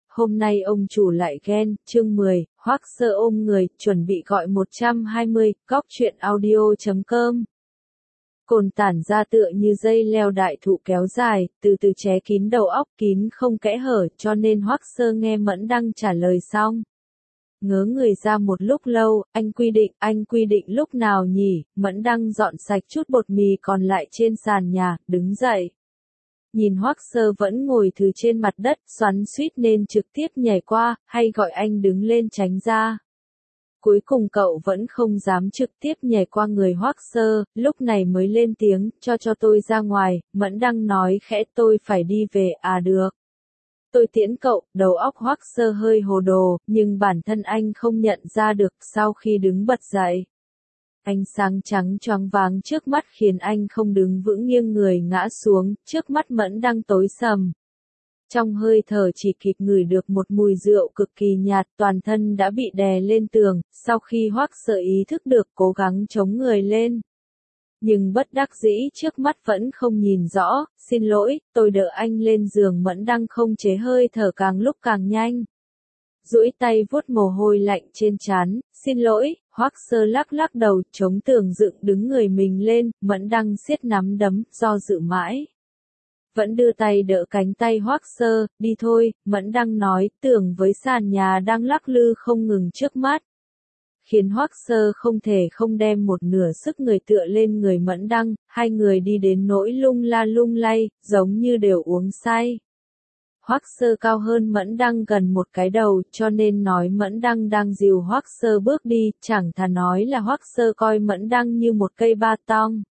hôm nay ông chủ lại ghen, chương 10, Hoắc Sơ ôm người, chuẩn bị gọi 120, góc truyện audio.com. Cồn tản ra tựa như dây leo đại thụ kéo dài, từ từ ché kín đầu óc kín không kẽ hở, cho nên Hoắc Sơ nghe Mẫn Đăng trả lời xong. Ngớ người ra một lúc lâu, anh quy định lúc nào nhỉ? Mẫn Đăng dọn sạch chút bột mì còn lại trên sàn nhà, đứng dậy. Nhìn Hoắc Sơ vẫn ngồi thừ trên mặt đất, xoắn xuýt nên trực tiếp nhảy qua, hay gọi anh đứng lên tránh ra. Cuối cùng cậu vẫn không dám trực tiếp nhảy qua người Hoắc Sơ, lúc này mới lên tiếng, cho tôi ra ngoài. Mẫn Đăng nói khẽ, tôi phải đi về. À được. Tôi tiễn cậu. Đầu óc Hoắc Sơ hơi hồ đồ, nhưng bản thân anh không nhận ra được. Sau khi đứng bật dậy, ánh sáng trắng choáng váng trước mắt khiến anh không đứng vững, nghiêng người ngã xuống, trước mắt Mẫn Đăng tối sầm. Trong hơi thở chỉ kịp ngửi được một mùi rượu cực kỳ nhạt, toàn thân đã bị đè lên tường. Sau khi Hoắc Sơ ý thức được, cố gắng chống người lên, nhưng bất đắc dĩ trước mắt vẫn không nhìn rõ. Xin lỗi, tôi đỡ anh lên giường. Mẫn Đăng không chế hơi thở càng lúc càng nhanh, duỗi tay vuốt mồ hôi lạnh trên trán. Xin lỗi. Hoắc Sơ lắc lắc đầu, chống tường dựng đứng người mình lên. Mẫn Đăng siết nắm đấm, do dự mãi, vẫn đưa tay đỡ cánh tay Hoắc Sơ. Đi thôi. Mẫn Đăng nói. Tường với sàn nhà đang lắc lư không ngừng trước mắt, khiến Hoắc Sơ không thể không đem một nửa sức người tựa lên người Mẫn Đăng. Hai người đi đến nỗi lung la lung lay, giống như đều uống say. Hoắc Sơ cao hơn Mẫn Đăng gần một cái đầu, cho nên nói Mẫn Đăng đang dìu Hoắc Sơ bước đi, chẳng thà nói là Hoắc Sơ coi Mẫn Đăng như một cây ba tong.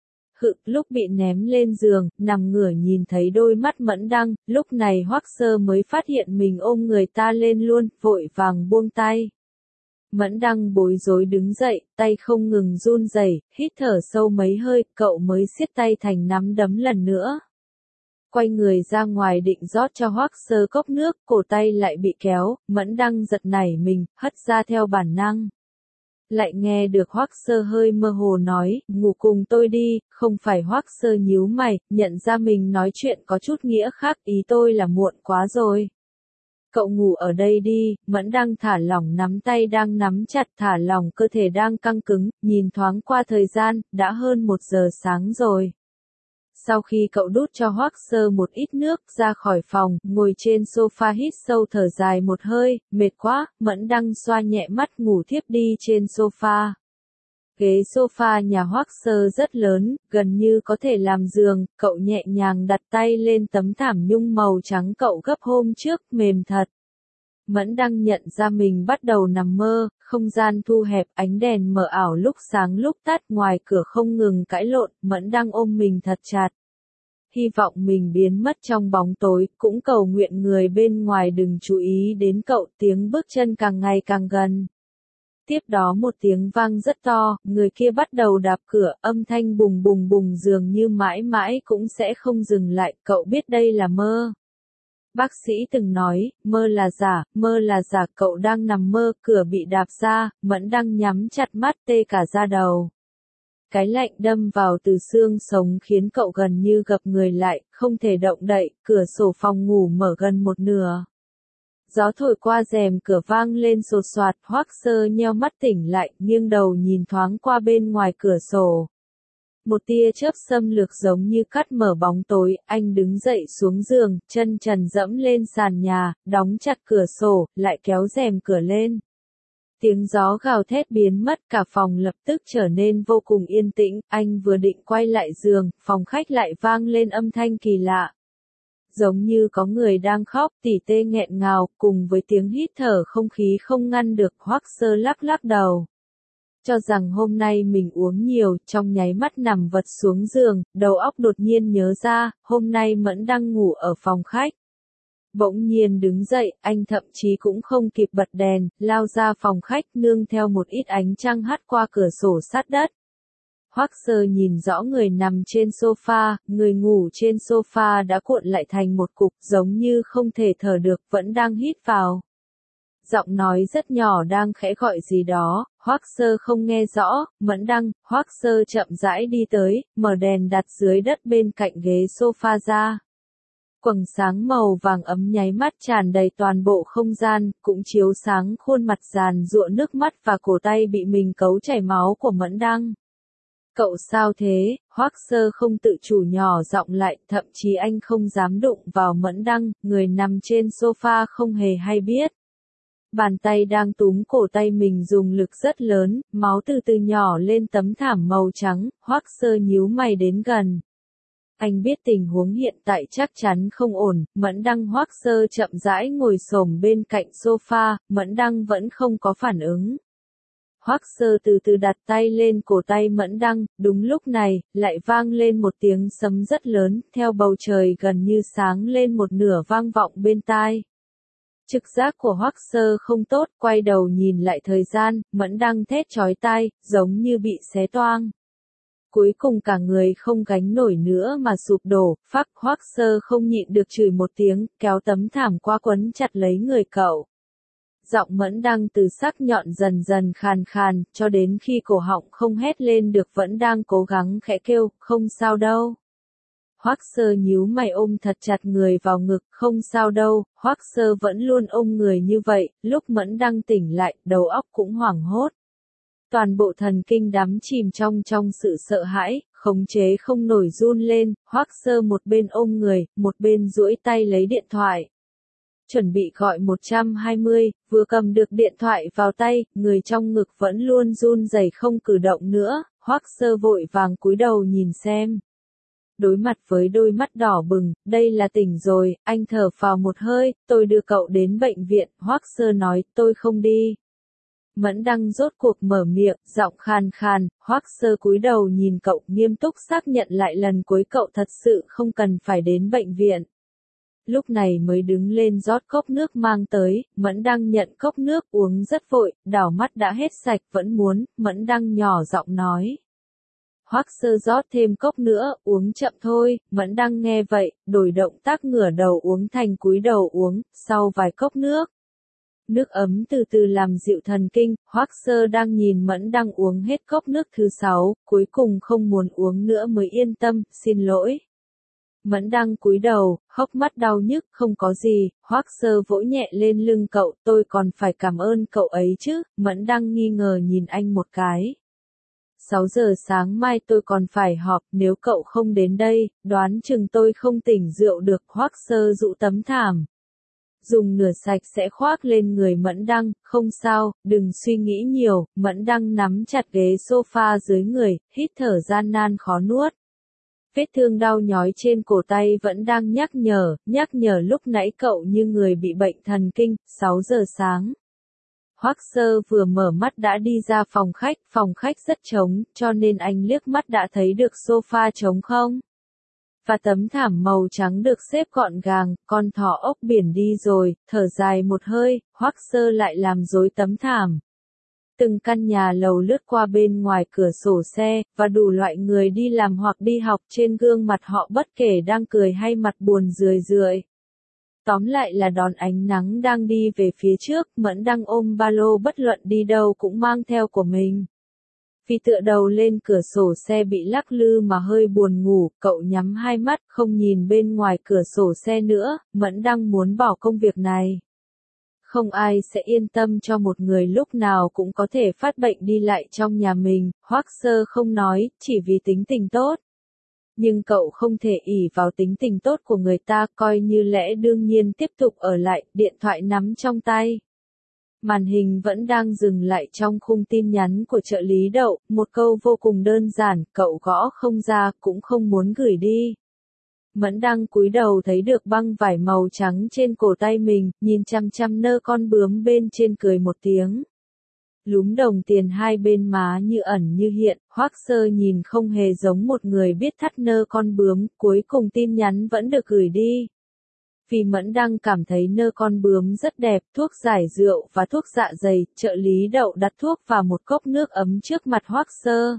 Lúc bị ném lên giường, nằm ngửa nhìn thấy đôi mắt Mẫn Đăng, lúc này Hoắc Sơ mới phát hiện mình ôm người ta lên luôn, vội vàng buông tay. Mẫn Đăng bối rối đứng dậy, tay không ngừng run rẩy, hít thở sâu mấy hơi, cậu mới siết tay thành nắm đấm lần nữa. Quay người ra ngoài định rót cho Hoắc Sơ cốc nước, cổ tay lại bị kéo. Mẫn Đăng giật nảy mình, hất ra theo bản năng. Lại nghe được Hoắc Sơ hơi mơ hồ nói, ngủ cùng tôi đi. Không phải. Hoắc Sơ nhíu mày, nhận ra mình nói chuyện có chút nghĩa khác, ý tôi là muộn quá rồi. Cậu ngủ ở đây đi. Mẫn Đăng thả lỏng nắm tay đang nắm chặt, thả lỏng cơ thể đang căng cứng, nhìn thoáng qua thời gian, đã hơn 1 giờ sáng rồi. Sau khi cậu đút cho Hoắc Sơ một ít nước, ra khỏi phòng, ngồi trên sofa hít sâu thở dài một hơi, mệt quá. Mẫn Đăng xoa nhẹ mắt ngủ thiếp đi trên sofa. Ghế sofa nhà Hoắc Sơ rất lớn, gần như có thể làm giường. Cậu nhẹ nhàng đặt tay lên tấm thảm nhung màu trắng cậu gấp hôm trước, mềm thật. Mẫn Đăng nhận ra mình bắt đầu nằm mơ, không gian thu hẹp, ánh đèn mờ ảo lúc sáng lúc tắt, ngoài cửa không ngừng cãi lộn. Mẫn Đăng ôm mình thật chặt, hy vọng mình biến mất trong bóng tối, cũng cầu nguyện người bên ngoài đừng chú ý đến cậu. Tiếng bước chân càng ngày càng gần. Tiếp đó một tiếng vang rất to, người kia bắt đầu đạp cửa, âm thanh bùng bùng bùng dường như mãi mãi cũng sẽ không dừng lại. Cậu biết đây là mơ. Bác sĩ từng nói, mơ là giả. Cậu đang nằm mơ, cửa bị đạp ra. Mẫn Đăng nhắm chặt mắt, tê cả da đầu. Cái lạnh đâm vào từ xương sống khiến cậu gần như gập người lại, không thể động đậy. Cửa sổ phòng ngủ mở gần một nửa. Gió thổi qua rèm cửa vang lên sột soạt. Hoắc Sơ nheo mắt tỉnh lại, nghiêng đầu nhìn thoáng qua bên ngoài cửa sổ. Một tia chớp xâm lược giống như cắt mở bóng tối. Anh đứng dậy xuống giường, chân trần dẫm lên sàn nhà, đóng chặt cửa sổ, lại kéo rèm cửa lên. Tiếng gió gào thét biến mất, cả phòng lập tức trở nên vô cùng yên tĩnh. Anh vừa định quay lại giường, phòng khách lại vang lên âm thanh kỳ lạ. Giống như có người đang khóc tỉ tê nghẹn ngào, cùng với tiếng hít thở không khí không ngăn được. Hoắc Sơ lắc lắc đầu, cho rằng hôm nay mình uống nhiều, trong nháy mắt nằm vật xuống giường, đầu óc đột nhiên nhớ ra, hôm nay Mẫn Đăng ngủ ở phòng khách. Bỗng nhiên đứng dậy, anh thậm chí cũng không kịp bật đèn, lao ra phòng khách, nương theo một ít ánh trăng hắt qua cửa sổ sát đất. Hoắc Sơ nhìn rõ người nằm trên sofa, người ngủ trên sofa đã cuộn lại thành một cục, giống như không thể thở được, vẫn đang hít vào. Giọng nói rất nhỏ đang khẽ gọi gì đó. Hoắc Sơ không nghe rõ. Mẫn Đăng. Hoắc Sơ chậm rãi đi tới, mở đèn đặt dưới đất bên cạnh ghế sofa ra. Quầng sáng màu vàng ấm nháy mắt tràn đầy toàn bộ không gian, cũng chiếu sáng khuôn mặt giàn giụa nước mắt và cổ tay bị mình cấu chảy máu của Mẫn Đăng. Cậu sao thế? Hoắc Sơ không tự chủ nhỏ giọng lại, thậm chí anh không dám đụng vào Mẫn Đăng, người nằm trên sofa không hề hay biết. Bàn tay đang túm cổ tay mình dùng lực rất lớn, máu từ từ nhỏ lên tấm thảm màu trắng, Hoắc Sơ nhíu mày đến gần. Anh biết tình huống hiện tại chắc chắn không ổn, Mẫn Đăng. Hoắc Sơ chậm rãi ngồi xổm bên cạnh sofa, Mẫn Đăng vẫn không có phản ứng. Hoắc Sơ từ từ đặt tay lên cổ tay Mẫn Đăng, đúng lúc này, lại vang lên một tiếng sấm rất lớn, theo bầu trời gần như sáng lên một nửa vang vọng bên tai. Trực giác của Hoắc Sơ không tốt, quay đầu nhìn lại thời gian, Mẫn Đăng thét chói tai, giống như bị xé toang. Cuối cùng cả người không gánh nổi nữa mà sụp đổ, phắc. Hoắc Sơ không nhịn được chửi một tiếng, kéo tấm thảm qua quấn chặt lấy người cậu. Giọng Mẫn Đăng từ sắc nhọn dần dần khàn khàn, cho đến khi cổ họng không hét lên được vẫn đang cố gắng khẽ kêu, không sao đâu. Hoắc Sơ nhíu mày ôm thật chặt người vào ngực, không sao đâu. Hoắc Sơ vẫn luôn ôm người như vậy, lúc Mẫn Đăng tỉnh lại, đầu óc cũng hoảng hốt. Toàn bộ thần kinh đắm chìm trong sự sợ hãi, khống chế không nổi run lên. Hoắc Sơ một bên ôm người, một bên duỗi tay lấy điện thoại. Chuẩn bị gọi 120, vừa cầm được điện thoại vào tay, người trong ngực vẫn luôn run rẩy không cử động nữa. Hoắc Sơ vội vàng cúi đầu nhìn xem. Đối mặt với đôi mắt đỏ bừng, đây là tỉnh rồi, anh thở phào một hơi, tôi đưa cậu đến bệnh viện. Hoắc Sơ nói, tôi không đi. Mẫn Đăng rốt cuộc mở miệng, giọng khàn khàn. Hoắc Sơ cúi đầu nhìn cậu, nghiêm túc xác nhận lại lần cuối cậu thật sự không cần phải đến bệnh viện. Lúc này mới đứng lên rót cốc nước mang tới. Mẫn Đăng nhận cốc nước uống rất vội, đảo mắt đã hết sạch vẫn muốn. Mẫn Đăng nhỏ giọng nói. Hoắc Sơ rót thêm cốc nữa, uống chậm thôi. Mẫn Đăng nghe vậy, đổi động tác ngửa đầu uống thành cúi đầu uống, sau vài cốc nước. Nước ấm từ từ làm dịu thần kinh. Hoắc Sơ đang nhìn Mẫn Đăng uống hết cốc nước thứ 6, cuối cùng không muốn uống nữa mới yên tâm, xin lỗi. Mẫn Đăng cúi đầu, hốc mắt đau nhức, không có gì. Hoắc Sơ vỗ nhẹ lên lưng cậu, tôi còn phải cảm ơn cậu ấy chứ. Mẫn Đăng nghi ngờ nhìn anh một cái. 6 giờ sáng mai tôi còn phải họp, nếu cậu không đến đây, đoán chừng tôi không tỉnh rượu được. Hoắc Sơ dụ tấm thảm. Dùng nửa sạch sẽ khoác lên người Mẫn Đăng, không sao, đừng suy nghĩ nhiều. Mẫn Đăng nắm chặt ghế sofa dưới người, hít thở gian nan khó nuốt. Vết thương đau nhói trên cổ tay vẫn đang nhắc nhở lúc nãy cậu như người bị bệnh thần kinh. 6 giờ sáng. Hoắc Sơ vừa mở mắt đã đi ra phòng khách rất trống, cho nên anh liếc mắt đã thấy được sofa trống không. Và tấm thảm màu trắng được xếp gọn gàng, con thỏ ốc biển đi rồi, thở dài một hơi, Hoắc Sơ lại làm rối tấm thảm. Từng căn nhà lầu lướt qua bên ngoài cửa sổ xe, và đủ loại người đi làm hoặc đi học, trên gương mặt họ bất kể đang cười hay mặt buồn rười rượi. Tóm lại là đón ánh nắng đang đi về phía trước, Mẫn Đăng ôm ba lô bất luận đi đâu cũng mang theo của mình. Vì tựa đầu lên cửa sổ xe bị lắc lư mà hơi buồn ngủ, cậu nhắm hai mắt, không nhìn bên ngoài cửa sổ xe nữa. Mẫn Đăng muốn bỏ công việc này. Không ai sẽ yên tâm cho một người lúc nào cũng có thể phát bệnh đi lại trong nhà mình. Hoắc Sơ không nói, chỉ vì tính tình tốt. Nhưng cậu không thể ỷ vào tính tình tốt của người ta, coi như lẽ đương nhiên tiếp tục ở lại, điện thoại nắm trong tay. Màn hình vẫn đang dừng lại trong khung tin nhắn của trợ lý Đậu, một câu vô cùng đơn giản, cậu gõ không ra, cũng không muốn gửi đi. Mẫn Đăng cúi đầu thấy được băng vải màu trắng trên cổ tay mình, nhìn chăm chăm nơ con bướm bên trên cười một tiếng. Lúm đồng tiền hai bên má như ẩn như hiện, Hoắc Sơ nhìn không hề giống một người biết thắt nơ con bướm, cuối cùng tin nhắn vẫn được gửi đi. Vì Mẫn Đăng cảm thấy nơ con bướm rất đẹp, thuốc giải rượu và thuốc dạ dày, trợ lý Đậu đặt thuốc vào một cốc nước ấm trước mặt Hoắc Sơ.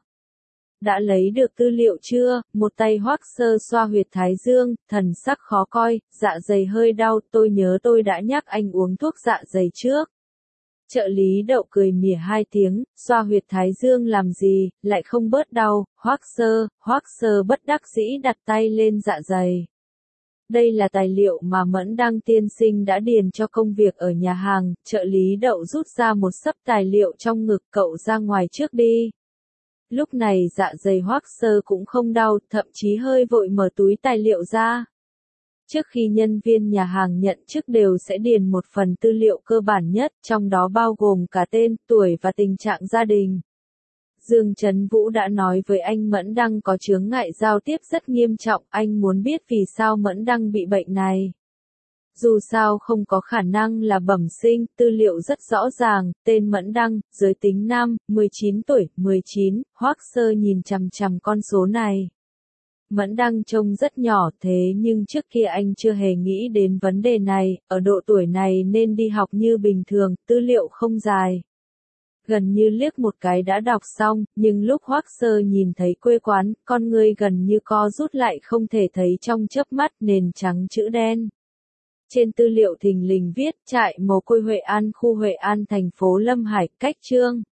Đã lấy được tư liệu chưa? Một tay Hoắc Sơ xoa huyệt thái dương, thần sắc khó coi, dạ dày hơi đau, tôi nhớ tôi đã nhắc anh uống thuốc dạ dày trước. Trợ lý Đậu cười mỉa hai tiếng, xoa huyệt thái dương làm gì, lại không bớt đau. Hoắc Sơ bất đắc dĩ đặt tay lên dạ dày. Đây là tài liệu mà Mẫn Đăng tiên sinh đã điền cho công việc ở nhà hàng, trợ lý Đậu rút ra một xấp tài liệu trong ngực, cậu ra ngoài trước đi. Lúc này dạ dày Hoắc Sơ cũng không đau, thậm chí hơi vội mở túi tài liệu ra. Trước khi nhân viên nhà hàng nhận chức đều sẽ điền một phần tư liệu cơ bản nhất, trong đó bao gồm cả tên, tuổi và tình trạng gia đình. Dương Trấn Vũ đã nói với anh Mẫn Đăng có chướng ngại giao tiếp rất nghiêm trọng, anh muốn biết vì sao Mẫn Đăng bị bệnh này. Dù sao không có khả năng là bẩm sinh, tư liệu rất rõ ràng, tên Mẫn Đăng, giới tính nam, 19 tuổi, 19, Hoắc Sơ nhìn chằm chằm con số này. Mẫn Đăng trông rất nhỏ thế nhưng trước kia anh chưa hề nghĩ đến vấn đề này, ở độ tuổi này nên đi học như bình thường, tư liệu không dài. Gần như liếc một cái đã đọc xong, nhưng lúc Hoắc Sơ nhìn thấy quê quán, con người gần như co rút lại không thể thấy trong chớp mắt, nền trắng chữ đen. Trên tư liệu thình lình viết, trại mồ côi Huệ An, khu Huệ An, thành phố Lâm Hải, cách Chương.